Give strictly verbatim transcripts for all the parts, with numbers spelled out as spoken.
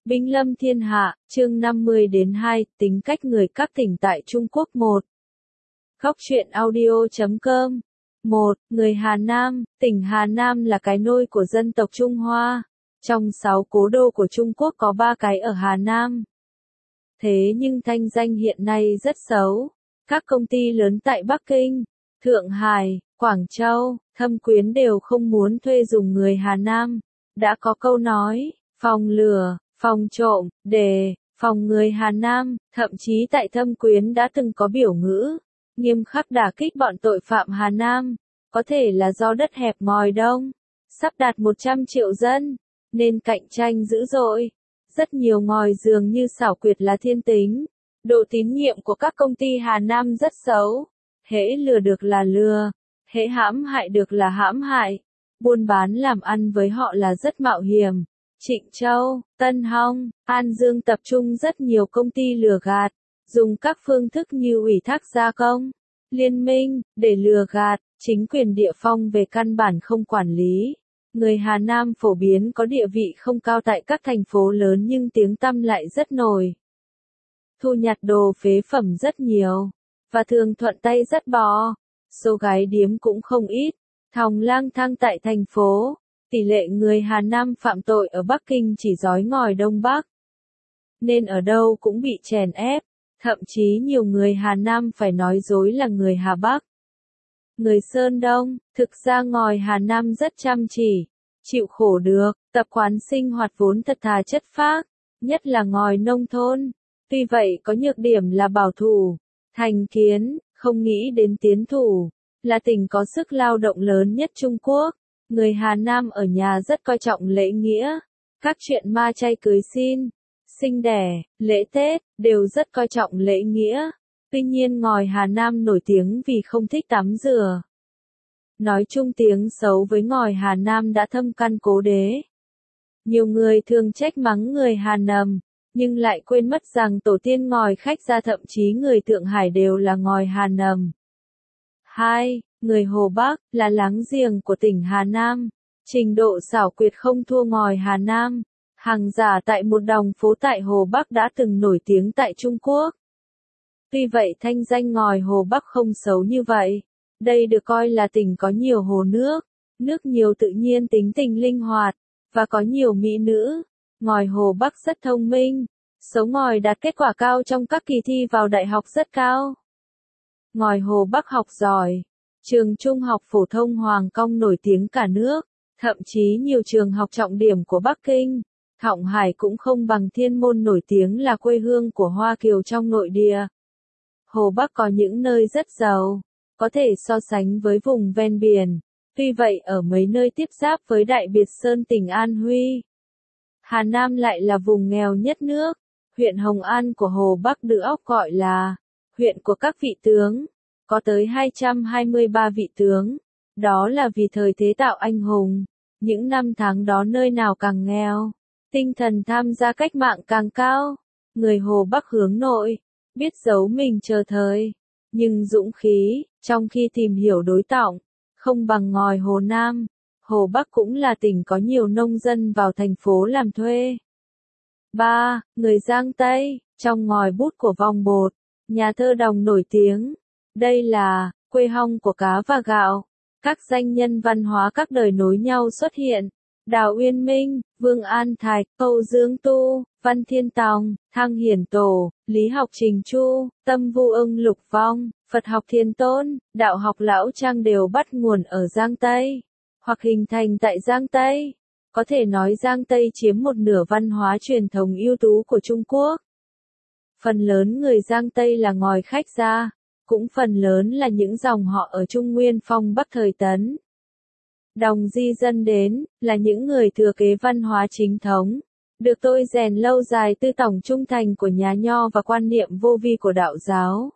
Binh lâm thiên hạ, chương năm mươi đến hai, tính cách người các tỉnh tại Trung Quốc một. Góc truyện audio chấm com. một. Người Hà Nam, tỉnh Hà Nam là cái nôi của dân tộc Trung Hoa. Trong sáu cố đô của Trung Quốc có ba cái ở Hà Nam. Thế nhưng thanh danh hiện nay rất xấu. Các công ty lớn tại Bắc Kinh, Thượng Hải, Quảng Châu, Thâm Quyến đều không muốn thuê dùng người Hà Nam. Đã có câu nói, phòng lừa, phòng trộm, đề, phòng người Hà Nam, thậm chí tại Thâm Quyến đã từng có biểu ngữ, nghiêm khắc đả kích bọn tội phạm Hà Nam, có thể là do đất hẹp ngòi đông, sắp đạt một trăm triệu dân, nên cạnh tranh dữ dội. Rất nhiều ngòi dường như xảo quyệt là thiên tính, độ tín nhiệm của các công ty Hà Nam rất xấu, hễ lừa được là lừa, hễ hãm hại được là hãm hại, buôn bán làm ăn với họ là rất mạo hiểm. Trịnh Châu, Tân Hong, An Dương tập trung rất nhiều công ty lừa gạt, dùng các phương thức như ủy thác gia công, liên minh, để lừa gạt, chính quyền địa phương về căn bản không quản lý. Người Hà Nam phổ biến có địa vị không cao tại các thành phố lớn nhưng tiếng tăm lại rất nổi. Thu nhặt đồ phế phẩm rất nhiều, và thường thuận tay rất bò, số gái điếm cũng không ít, thòng lang thang tại thành phố. Tỷ lệ người Hà Nam phạm tội ở Bắc Kinh chỉ rói ngòi Đông Bắc, nên ở đâu cũng bị chèn ép, thậm chí nhiều người Hà Nam phải nói dối là người Hà Bắc. Người Sơn Đông, thực ra ngòi Hà Nam rất chăm chỉ, chịu khổ được, tập quán sinh hoạt vốn thật thà chất phác, nhất là ngòi nông thôn. Tuy vậy có nhược điểm là bảo thủ, thành kiến, không nghĩ đến tiến thủ, là tỉnh có sức lao động lớn nhất Trung Quốc. Người Hà Nam ở nhà rất coi trọng lễ nghĩa, các chuyện ma chay cưới xin, sinh đẻ, lễ Tết, đều rất coi trọng lễ nghĩa. Tuy nhiên ngòi Hà Nam nổi tiếng vì không thích tắm rửa. Nói chung tiếng xấu với ngòi Hà Nam đã thâm căn cố đế. Nhiều người thường trách mắng người Hà Nầm, nhưng lại quên mất rằng tổ tiên ngòi khách gia thậm chí người Thượng Hải đều là ngòi Hà Nầm. hai. Người Hồ Bắc, là láng giềng của tỉnh Hà Nam. Trình độ xảo quyệt không thua ngòi Hà Nam. Hàng giả tại một đồng phố tại Hồ Bắc đã từng nổi tiếng tại Trung Quốc. Tuy vậy thanh danh ngòi Hồ Bắc không xấu như vậy. Đây được coi là tỉnh có nhiều hồ nước, nước nhiều tự nhiên tính tình linh hoạt, và có nhiều mỹ nữ. Ngòi Hồ Bắc rất thông minh. Số ngòi đạt kết quả cao trong các kỳ thi vào đại học rất cao. Ngòi Hồ Bắc học giỏi. Trường Trung học phổ thông Hoàng Công nổi tiếng cả nước, thậm chí nhiều trường học trọng điểm của Bắc Kinh, Thượng Hải cũng không bằng Thiên Môn nổi tiếng là quê hương của Hoa Kiều trong nội địa. Hồ Bắc có những nơi rất giàu, có thể so sánh với vùng ven biển, tuy vậy ở mấy nơi tiếp giáp với Đại Biệt Sơn tỉnh An Huy. Hà Nam lại là vùng nghèo nhất nước, huyện Hồng An của Hồ Bắc được óc gọi là huyện của các vị tướng. Có tới hai trăm hai mươi ba vị tướng, đó là vì thời thế tạo anh hùng. Những năm tháng đó nơi nào càng nghèo, tinh thần tham gia cách mạng càng cao. Người Hồ Bắc hướng nội, biết giấu mình chờ thời, nhưng dũng khí, trong khi tìm hiểu đối trọng, không bằng ngòi Hồ Nam. Hồ Bắc cũng là tỉnh có nhiều nông dân vào thành phố làm thuê. ba. Người Giang Tây, trong ngòi bút của Vong Bột, nhà thơ Đồng nổi tiếng. Đây là quê hương của cá và gạo. Các danh nhân văn hóa các đời nối nhau xuất hiện. Đào Uyên Minh, Vương An Thạch, Âu Dương Tu, Văn Thiên Tòng, Thăng Hiển Tổ, Lý học Trình Chu, Tâm Vu Ưng Lục Vong, Phật học Thiên Tôn, đạo học Lão Trang đều bắt nguồn ở Giang Tây, hoặc hình thành tại Giang Tây. Có thể nói Giang Tây chiếm một nửa văn hóa truyền thống ưu tú của Trung Quốc. Phần lớn người Giang Tây là ngòi khách gia. Cũng phần lớn là những dòng họ ở Trung Nguyên Phong Bắc thời Tấn. Đồng di dân đến, là những người thừa kế văn hóa chính thống, được tôi rèn lâu dài tư tổng trung thành của nhà Nho và quan niệm vô vi của đạo giáo.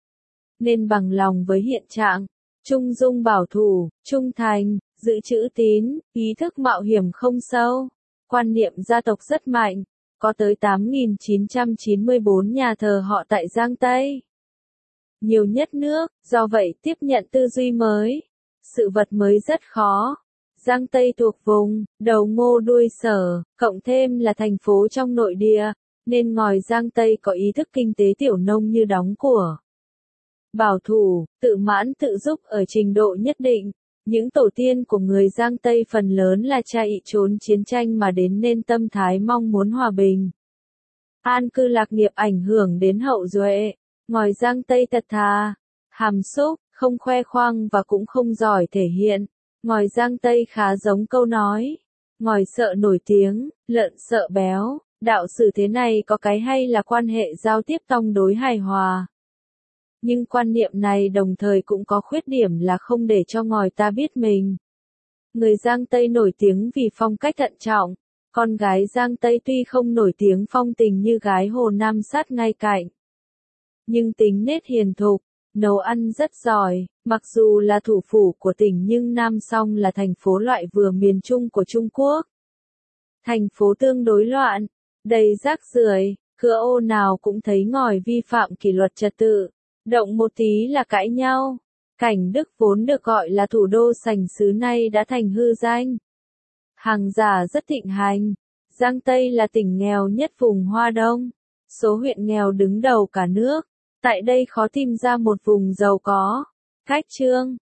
Nên bằng lòng với hiện trạng, trung dung bảo thủ, trung thành, giữ chữ tín, ý thức mạo hiểm không sâu, quan niệm gia tộc rất mạnh, có tới tám nghìn chín trăm chín mươi bốn nhà thờ họ tại Giang Tây. Nhiều nhất nước, do vậy tiếp nhận tư duy mới, sự vật mới rất khó. Giang Tây thuộc vùng đầu ngô đuôi sở, cộng thêm là thành phố trong nội địa, nên ngòi Giang Tây có ý thức kinh tế tiểu nông như đóng của. Bảo thủ, tự mãn tự giúp ở trình độ nhất định. Những tổ tiên của người Giang Tây phần lớn là chạy trốn chiến tranh mà đến nên tâm thái mong muốn hòa bình. An cư lạc nghiệp ảnh hưởng đến hậu duệ. Ngòi Giang Tây thật thà, hàm xúc, không khoe khoang và cũng không giỏi thể hiện. Ngòi Giang Tây khá giống câu nói. Ngòi sợ nổi tiếng, lợn sợ béo. Đạo sử thế này có cái hay là quan hệ giao tiếp tương đối hài hòa. Nhưng quan niệm này đồng thời cũng có khuyết điểm là không để cho ngòi ta biết mình. Người Giang Tây nổi tiếng vì phong cách thận trọng. Con gái Giang Tây tuy không nổi tiếng phong tình như gái Hồ Nam sát ngay cạnh. Nhưng tính nết hiền thục, nấu ăn rất giỏi, mặc dù là thủ phủ của tỉnh nhưng Nam Song là thành phố loại vừa miền Trung của Trung Quốc. Thành phố tương đối loạn, đầy rác rưởi, cửa ô nào cũng thấy ngòi vi phạm kỷ luật trật tự, động một tí là cãi nhau. Cảnh Đức vốn được gọi là thủ đô sành xứ nay đã thành hư danh. Hàng giả rất thịnh hành. Giang Tây là tỉnh nghèo nhất vùng Hoa Đông. Số huyện nghèo đứng đầu cả nước. Tại đây khó tìm ra một vùng giàu có. Cách trương,